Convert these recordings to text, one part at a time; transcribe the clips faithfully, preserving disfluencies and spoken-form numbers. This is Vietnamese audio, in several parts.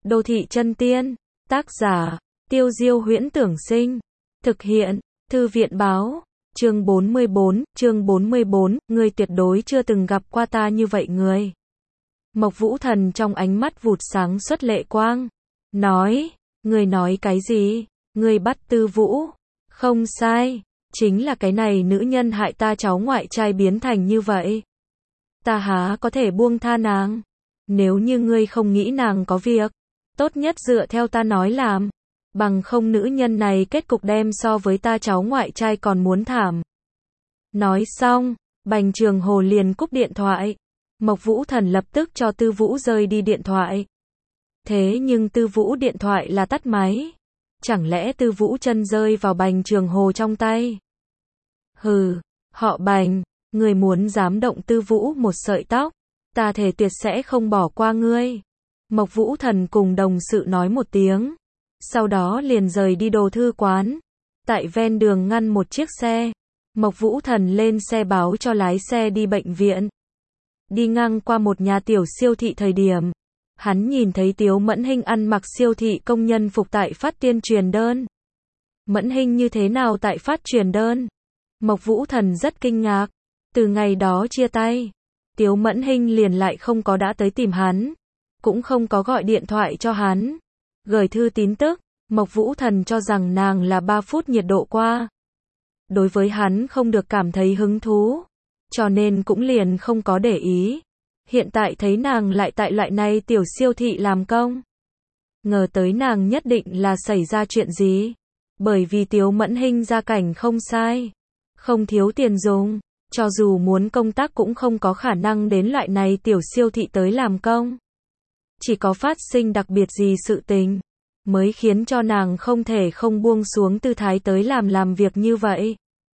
Đô thị chân tiên, tác giả, Tiêu Diêu Huyễn Tưởng Sinh, thực hiện, Thư viện báo, chương bốn mươi bốn, chương bốn mươi bốn, ngươi tuyệt đối chưa từng gặp qua ta như vậy người. Mộc Vũ Thần trong ánh mắt vụt sáng xuất lệ quang, nói, ngươi nói cái gì, ngươi bắt Tư Vũ, không sai, chính là cái này nữ nhân hại ta cháu ngoại trai biến thành như vậy. Ta há có thể buông tha nàng, nếu như ngươi không nghĩ nàng có việc, tốt nhất dựa theo ta nói làm, bằng không nữ nhân này kết cục đem so với ta cháu ngoại trai còn muốn thảm. Nói xong, Bành Trường Hồ liền cúp điện thoại. Mộc Vũ Thần lập tức cho Tư Vũ rơi đi điện thoại. Thế nhưng Tư Vũ điện thoại là tắt máy. Chẳng lẽ Tư Vũ chân rơi vào Bành Trường Hồ trong tay? Hừ, họ Bành, người muốn dám động Tư Vũ một sợi tóc, ta thề tuyệt sẽ không bỏ qua ngươi. Mộc Vũ Thần cùng đồng sự nói một tiếng, sau đó liền rời đi đồ thư quán. Tại ven đường ngăn một chiếc xe, Mộc Vũ Thần lên xe báo cho lái xe đi bệnh viện. Đi ngang qua một nhà tiểu siêu thị thời điểm, hắn nhìn thấy Tiếu Mẫn Hinh ăn mặc siêu thị công nhân phục tại phát tuyên truyền đơn. Mẫn Hinh như thế nào tại phát truyền đơn? Mộc Vũ Thần rất kinh ngạc. Từ ngày đó chia tay, Tiếu Mẫn Hinh liền lại không có đã tới tìm hắn, cũng không có gọi điện thoại cho hắn, gửi thư tín tức. Mộc Vũ Thần cho rằng nàng là ba phút nhiệt độ qua. Đối với hắn không được cảm thấy hứng thú, cho nên cũng liền không có để ý. Hiện tại thấy nàng lại tại loại này tiểu siêu thị làm công, ngờ tới nàng nhất định là xảy ra chuyện gì. Bởi vì Tiếu Mẫn Hinh gia cảnh không sai, không thiếu tiền dùng, cho dù muốn công tác cũng không có khả năng đến loại này tiểu siêu thị tới làm công. Chỉ có phát sinh đặc biệt gì sự tình, mới khiến cho nàng không thể không buông xuống tư thái tới làm làm việc như vậy.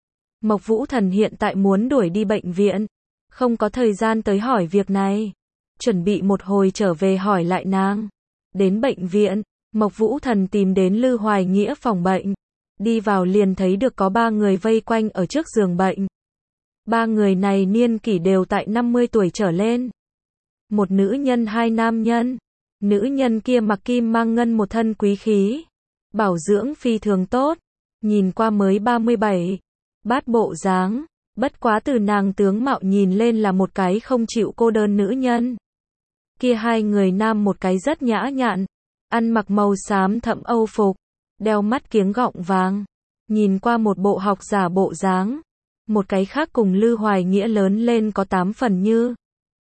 Mộc Vũ Thần hiện tại muốn đuổi đi bệnh viện, không có thời gian tới hỏi việc này, chuẩn bị một hồi trở về hỏi lại nàng. Đến bệnh viện, Mộc Vũ Thần tìm đến Lư Hoài Nghĩa phòng bệnh, đi vào liền thấy được có ba người vây quanh ở trước giường bệnh. Ba người này niên kỷ đều tại năm mươi tuổi trở lên. Một nữ nhân hai nam nhân. Nữ nhân kia mặc kim mang ngân một thân quý khí, bảo dưỡng phi thường tốt, nhìn qua mới ba mươi bảy, bát bộ dáng, bất quá từ nàng tướng mạo nhìn lên là một cái không chịu cô đơn nữ nhân. Kia hai người nam một cái rất nhã nhặn, ăn mặc màu xám thẫm Âu phục, đeo mắt kiếng gọng vàng, nhìn qua một bộ học giả bộ dáng. Một cái khác cùng Lư Hoài Nghĩa lớn lên có tám phần như,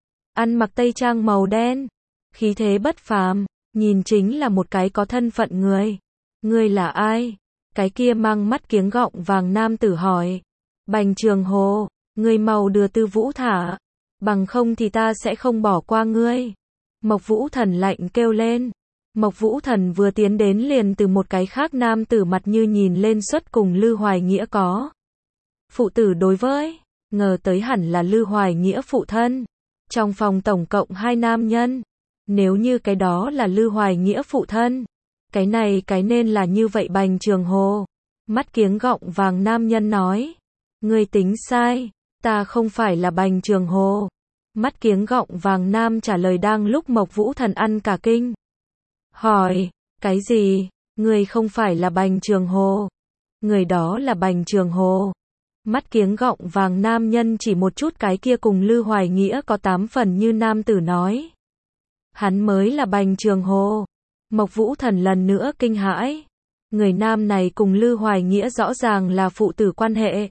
ăn mặc tây trang màu đen, khí thế bất phàm, nhìn chính là một cái có thân phận người. Ngươi là ai? Cái kia mang mắt kiếng gọng vàng nam tử hỏi. Bành Trường Hồ, ngươi mau đưa Tư Vũ thả, bằng không thì ta sẽ không bỏ qua ngươi. Mộc Vũ Thần lạnh kêu lên. Mộc Vũ Thần vừa tiến đến liền từ một cái khác nam tử mặt như nhìn lên xuất cùng Lư Hoài Nghĩa có phụ tử đối với, ngờ tới hẳn là Lư Hoài Nghĩa phụ thân. Trong phòng tổng cộng hai nam nhân, nếu như cái đó là Lư Hoài Nghĩa phụ thân, cái này cái nên là như vậy. Bành Trường Hồ, mắt kiếng gọng vàng nam nhân nói, ngươi tính sai, ta không phải là Bành Trường Hồ. Mắt kiếng gọng vàng nam trả lời đang lúc Mộc Vũ Thần ăn cả kinh. Hỏi, cái gì, ngươi không phải là Bành Trường Hồ? Người đó là Bành Trường Hồ. Mắt kiếng gọng vàng nam nhân chỉ một chút cái kia cùng Lư Hoài Nghĩa có tám phần như nam tử nói. Hắn mới là Bành Trường Hồ. Mộc Vũ Thần lần nữa kinh hãi. Người nam này cùng Lư Hoài Nghĩa rõ ràng là phụ tử quan hệ.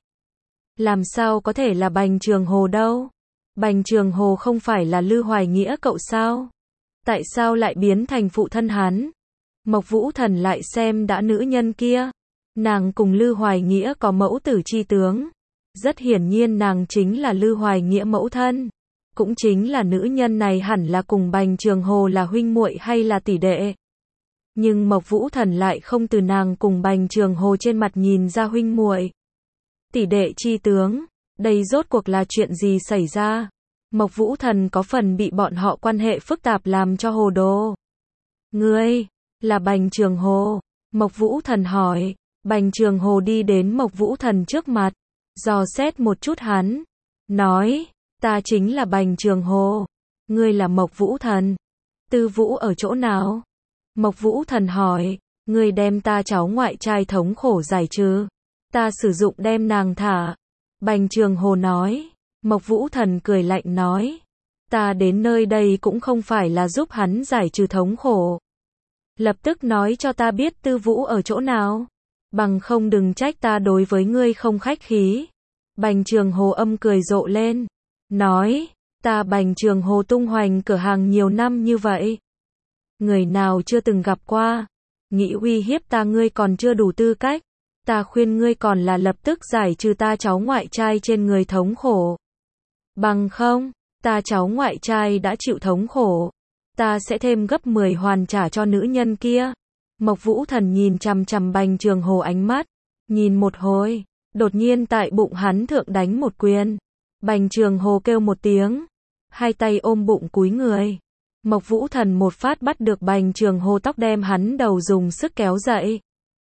Làm sao có thể là Bành Trường Hồ đâu? Bành Trường Hồ không phải là Lư Hoài Nghĩa cậu sao? Tại sao lại biến thành phụ thân hắn? Mộc Vũ Thần lại xem đã nữ nhân kia. Nàng cùng Lư Hoài Nghĩa có mẫu tử chi tướng. Rất hiển nhiên nàng chính là Lư Hoài Nghĩa mẫu thân. Cũng chính là nữ nhân này hẳn là cùng Bành Trường Hồ là huynh muội hay là tỷ đệ. Nhưng Mộc Vũ Thần lại không từ nàng cùng Bành Trường Hồ trên mặt nhìn ra huynh muội, tỷ đệ chi tướng. Đây rốt cuộc là chuyện gì xảy ra? Mộc Vũ Thần có phần bị bọn họ quan hệ phức tạp làm cho hồ đồ. Ngươi, là Bành Trường Hồ? Mộc Vũ Thần hỏi. Bành Trường Hồ đi đến Mộc Vũ Thần trước mặt, dò xét một chút hắn, nói, ta chính là Bành Trường Hồ, ngươi là Mộc Vũ Thần. Tư Vũ ở chỗ nào? Mộc Vũ Thần hỏi, ngươi đem ta cháu ngoại trai thống khổ giải trừ. Ta sử dụng đem nàng thả. Bành Trường Hồ nói. Mộc Vũ Thần cười lạnh nói. Ta đến nơi đây cũng không phải là giúp hắn giải trừ thống khổ. Lập tức nói cho ta biết Tư Vũ ở chỗ nào. Bằng không đừng trách ta đối với ngươi không khách khí. Bành Trường Hồ âm cười rộ lên. Nói, ta Bành Trường Hồ tung hoành cửa hàng nhiều năm như vậy. Người nào chưa từng gặp qua. Nghĩ uy hiếp ta ngươi còn chưa đủ tư cách. Ta khuyên ngươi còn là lập tức giải trừ ta cháu ngoại trai trên người thống khổ. Bằng không, ta cháu ngoại trai đã chịu thống khổ. Ta sẽ thêm gấp mười hoàn trả cho nữ nhân kia. Mộc Vũ Thần nhìn chằm chằm Bành Trường Hồ ánh mắt. Nhìn một hồi, đột nhiên tại bụng hắn thượng đánh một quyền. Bành Trường Hồ kêu một tiếng. Hai tay ôm bụng cúi người. Mộc Vũ Thần một phát bắt được Bành Trường Hồ tóc đem hắn đầu dùng sức kéo dậy.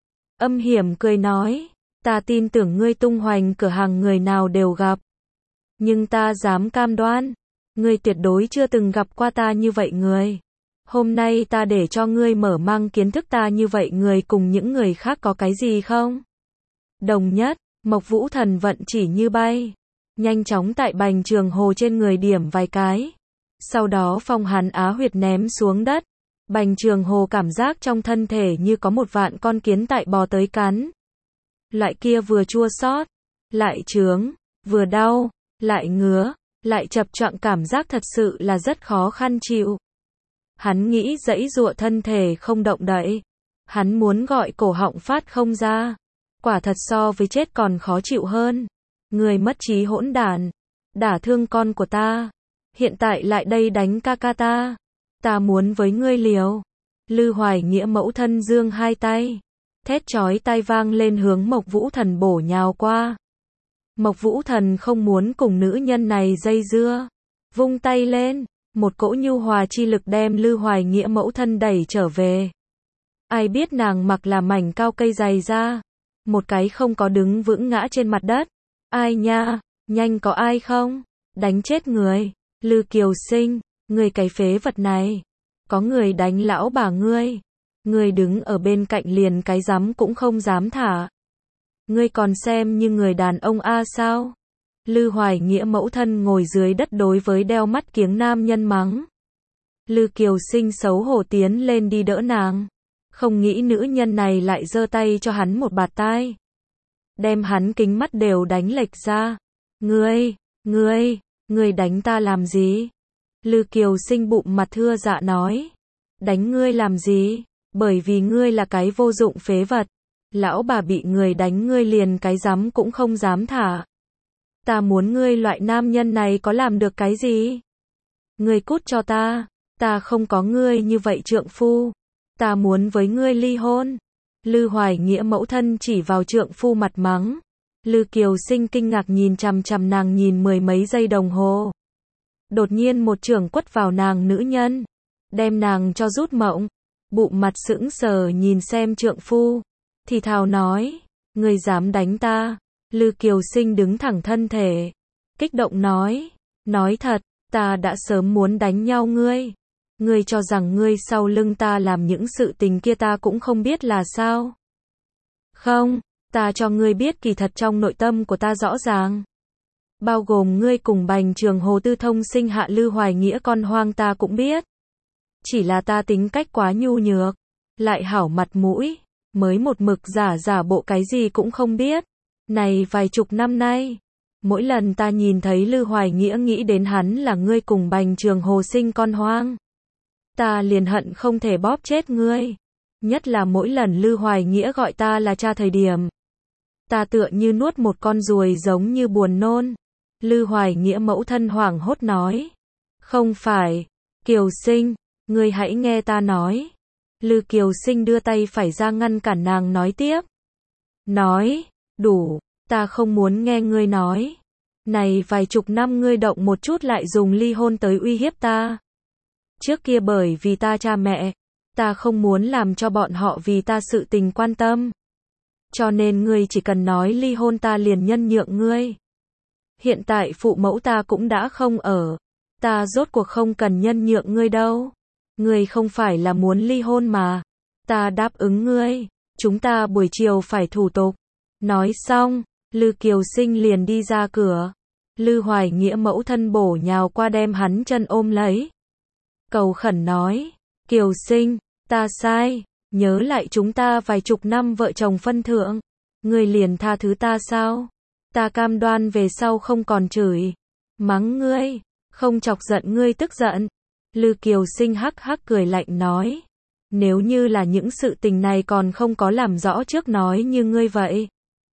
Âm hiểm cười nói. Ta tin tưởng ngươi tung hoành cửa hàng người nào đều gặp. Nhưng ta dám cam đoan. Ngươi tuyệt đối chưa từng gặp qua ta như vậy người. Hôm nay ta để cho ngươi mở mang kiến thức ta như vậy người cùng những người khác có cái gì không? Đồng nhất, Mộc Vũ Thần vận chỉ như bay. Nhanh chóng tại Bành Trường Hồ trên người điểm vài cái. Sau đó phong hắn á huyệt ném xuống đất. Bành Trường Hồ cảm giác trong thân thể như có một vạn con kiến tại bò tới cắn. Loại kia vừa chua xót, lại chướng, vừa đau, lại ngứa, lại chập choạng cảm giác thật sự là rất khó khăn chịu. Hắn nghĩ giãy giụa thân thể không động đậy. Hắn muốn gọi cổ họng phát không ra. Quả thật so với chết còn khó chịu hơn. Người mất trí hỗn đản. Đả thương con của ta. Hiện tại lại đây đánh ca ca ta. Ta muốn với ngươi liều. Lư Hoài Nghĩa mẫu thân giương hai tay. Thét chói tai vang lên hướng Mộc Vũ Thần bổ nhào qua. Mộc Vũ Thần không muốn cùng nữ nhân này dây dưa. Vung tay lên. Một cỗ nhu hòa chi lực đem Lư Hoài Nghĩa mẫu thân đẩy trở về. Ai biết nàng mặc là mảnh cao cây dày ra. Một cái không có đứng vững ngã trên mặt đất. Ai nha, nhanh có ai không? Đánh chết người. Lư Kiều Sinh, người cái phế vật này. Có người đánh lão bà ngươi. Ngươi đứng ở bên cạnh liền cái dám cũng không dám thả. Ngươi còn xem như người đàn ông a sao? Lư Hoài Nghĩa mẫu thân ngồi dưới đất đối với đeo mắt kiếng nam nhân mắng. Lư Kiều Sinh xấu hổ tiến lên đi đỡ nàng. Không nghĩ nữ nhân này lại giơ tay cho hắn một bạt tai. Đem hắn kính mắt đều đánh lệch ra. Ngươi, ngươi, ngươi đánh ta làm gì? Lư Kiều Sinh bụng mặt thưa dạ nói. Đánh ngươi làm gì? Bởi vì ngươi là cái vô dụng phế vật. Lão bà bị người đánh ngươi liền cái dám cũng không dám thả. Ta muốn ngươi loại nam nhân này có làm được cái gì? Ngươi cút cho ta. Ta không có ngươi như vậy trượng phu. Ta muốn với ngươi ly hôn. Lư Hoài Nghĩa mẫu thân chỉ vào trượng phu mặt mắng. Lư Kiều Sinh kinh ngạc nhìn chằm chằm nàng nhìn mười mấy giây đồng hồ. Đột nhiên một chưởng quất vào nàng nữ nhân. Đem nàng cho rút mộng. Bụng mặt sững sờ nhìn xem trượng phu. Thì thào nói. Ngươi dám đánh ta. Lư Kiều Sinh đứng thẳng thân thể. Kích động nói. Nói thật, ta đã sớm muốn đánh nhau ngươi. Ngươi cho rằng ngươi sau lưng ta làm những sự tình kia ta cũng không biết là sao? Không, ta cho ngươi biết kỳ thật trong nội tâm của ta rõ ràng. Bao gồm ngươi cùng Bành Trường Hồ tư thông sinh hạ Lư Hoài Nghĩa con hoang ta cũng biết. Chỉ là ta tính cách quá nhu nhược, lại hảo mặt mũi, mới một mực giả giả bộ cái gì cũng không biết. Này vài chục năm nay, mỗi lần ta nhìn thấy Lư Hoài Nghĩa nghĩ đến hắn là ngươi cùng Bành Trường Hồ sinh con hoang. Ta liền hận không thể bóp chết ngươi. Nhất là mỗi lần Lư Hoài Nghĩa gọi ta là cha thời điểm. Ta tựa như nuốt một con ruồi giống như buồn nôn. Lư Hoài Nghĩa mẫu thân hoảng hốt nói. Không phải, Kiều Sinh, ngươi hãy nghe ta nói. Lư Kiều Sinh đưa tay phải ra ngăn cản nàng nói tiếp. Nói, đủ, ta không muốn nghe ngươi nói. Này vài chục năm ngươi động một chút lại dùng ly hôn tới uy hiếp ta. Trước kia bởi vì ta cha mẹ, ta không muốn làm cho bọn họ vì ta sự tình quan tâm. Cho nên ngươi chỉ cần nói ly hôn ta liền nhân nhượng ngươi. Hiện tại phụ mẫu ta cũng đã không ở. Ta rốt cuộc không cần nhân nhượng ngươi đâu. Ngươi không phải là muốn ly hôn mà. Ta đáp ứng ngươi, chúng ta buổi chiều phải thủ tục. Nói xong, Lư Kiều Sinh liền đi ra cửa. Lư Hoài Nghĩa mẫu thân bổ nhào qua đem hắn chân ôm lấy. Cầu khẩn nói, Kiều Sinh, ta sai, nhớ lại chúng ta vài chục năm vợ chồng phân thượng. Ngươi liền tha thứ ta sao? Ta cam đoan về sau không còn chửi, mắng ngươi, không chọc giận ngươi tức giận. Lư Kiều Sinh hắc hắc cười lạnh nói, nếu như là những sự tình này còn không có làm rõ trước nói như ngươi vậy,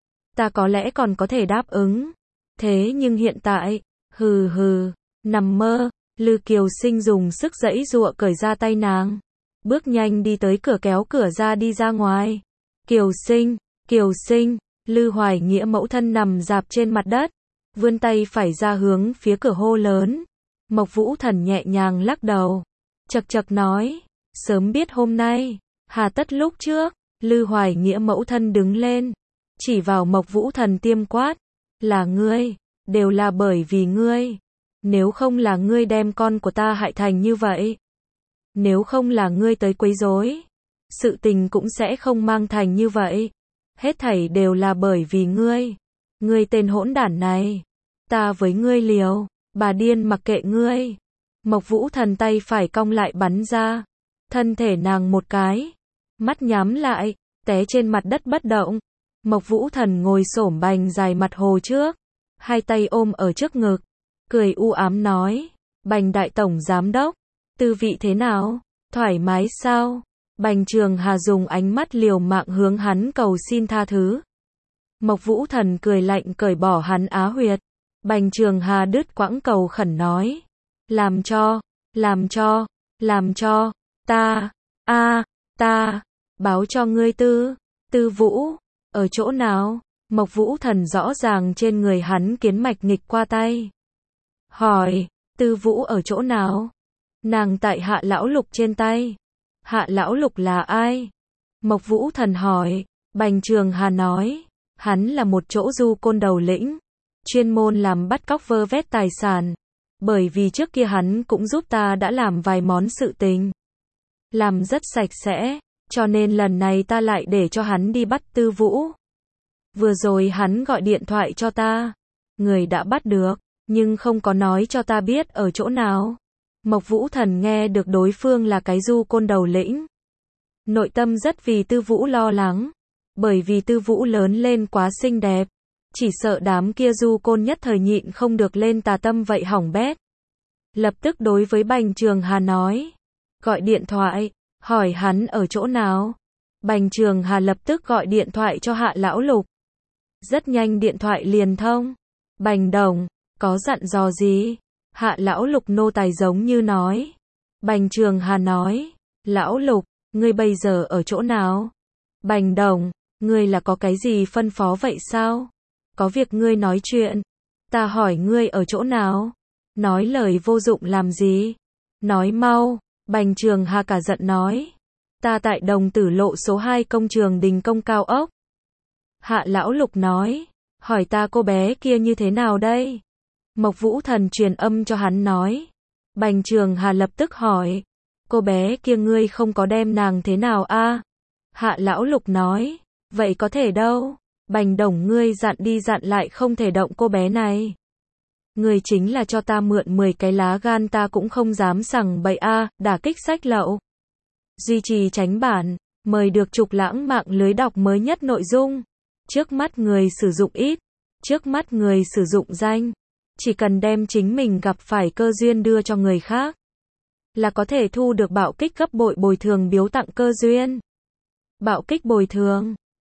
ta có lẽ còn có thể đáp ứng. Thế nhưng hiện tại, hừ hừ, nằm mơ. Lư Kiều Sinh dùng sức giãy giụa cởi ra tay nàng, bước nhanh đi tới cửa kéo cửa ra đi ra ngoài. Kiều Sinh, Kiều Sinh, Lư Hoài Nghĩa mẫu thân nằm dạp trên mặt đất, vươn tay phải ra hướng phía cửa hô lớn. Mộc Vũ Thần nhẹ nhàng lắc đầu, chậc chậc nói, sớm biết hôm nay, hà tất lúc trước. Lư Hoài Nghĩa mẫu thân đứng lên, chỉ vào Mộc Vũ Thần tiêm quát, là ngươi, đều là bởi vì ngươi. Nếu không là ngươi đem con của ta hại thành như vậy, nếu không là ngươi tới quấy rối, sự tình cũng sẽ không mang thành như vậy. Hết thảy đều là bởi vì ngươi. Ngươi tên hỗn đản này, ta với ngươi liều, bà điên mặc kệ ngươi. Mộc Vũ Thần tay phải cong lại bắn ra, thân thể nàng một cái, mắt nhắm lại, té trên mặt đất bất động. Mộc Vũ Thần ngồi xổm bành dài mặt hồ trước, hai tay ôm ở trước ngực, cười u ám nói, Bành đại tổng giám đốc, tư vị thế nào, thoải mái sao? Bành Trường Hà dùng ánh mắt liều mạng hướng hắn cầu xin tha thứ. Mộc Vũ Thần cười lạnh cởi bỏ hắn á huyệt. Bành Trường Hà đứt quãng cầu khẩn nói, làm cho, làm cho, làm cho, ta, a, ta, báo cho ngươi tư, tư vũ, ở chỗ nào? Mộc Vũ Thần rõ ràng trên người hắn kiến mạch nghịch qua tay. Hỏi, tư vũ ở chỗ nào? Nàng tại Hạ Lão Lục trên tay. Hạ Lão Lục là ai? Mộc Vũ Thần hỏi. Bành Trường Hà nói, hắn là một chỗ du côn đầu lĩnh, chuyên môn làm bắt cóc vơ vét tài sản. Bởi vì trước kia hắn cũng giúp ta đã làm vài món sự tình, làm rất sạch sẽ, cho nên lần này ta lại để cho hắn đi bắt tư vũ. Vừa rồi hắn gọi điện thoại cho ta, người đã bắt được, nhưng không có nói cho ta biết ở chỗ nào. Mộc Vũ Thần nghe được đối phương là cái du côn đầu lĩnh, nội tâm rất vì tư vũ lo lắng, bởi vì tư vũ lớn lên quá xinh đẹp, chỉ sợ đám kia du côn nhất thời nhịn không được lên tà tâm vậy hỏng bét. Lập tức đối với Bành Trường Hà nói, gọi điện thoại, hỏi hắn ở chỗ nào. Bành Trường Hà lập tức gọi điện thoại cho Hạ Lão Lục. Rất nhanh điện thoại liền thông. Bành đồng, có dặn dò gì? Hạ Lão Lục nô tài giống như nói. Bành Trường Hà nói, Lão Lục, ngươi bây giờ ở chỗ nào? Bành đồng, ngươi là có cái gì phân phó vậy sao? Có việc ngươi nói chuyện. Ta hỏi ngươi ở chỗ nào? Nói lời vô dụng làm gì? Nói mau. Bành Trường Hà cả giận nói. Ta tại Đồng Tử Lộ số hai công trường Đình Công cao ốc. Hạ Lão Lục nói, hỏi ta cô bé kia như thế nào đây? Mộc Vũ Thần truyền âm cho hắn nói. Bành Trường Hà lập tức hỏi, cô bé kia ngươi không có đem nàng thế nào a? Hạ Lão Lục nói, vậy có thể đâu, Bành đồng ngươi dặn đi dặn lại không thể động cô bé này. Ngươi chính là cho ta mượn mười cái lá gan ta cũng không dám sằng bậy a, đả kích sách lậu. Duy trì tránh bản, mời được Trục Lãng mạng lưới đọc mới nhất nội dung. Trước mắt người sử dụng ít, trước mắt người sử dụng danh, chỉ cần đem chính mình gặp phải cơ duyên đưa cho người khác, là có thể thu được bạo kích gấp bội bồi thường biếu tặng cơ duyên. Bạo kích bồi thường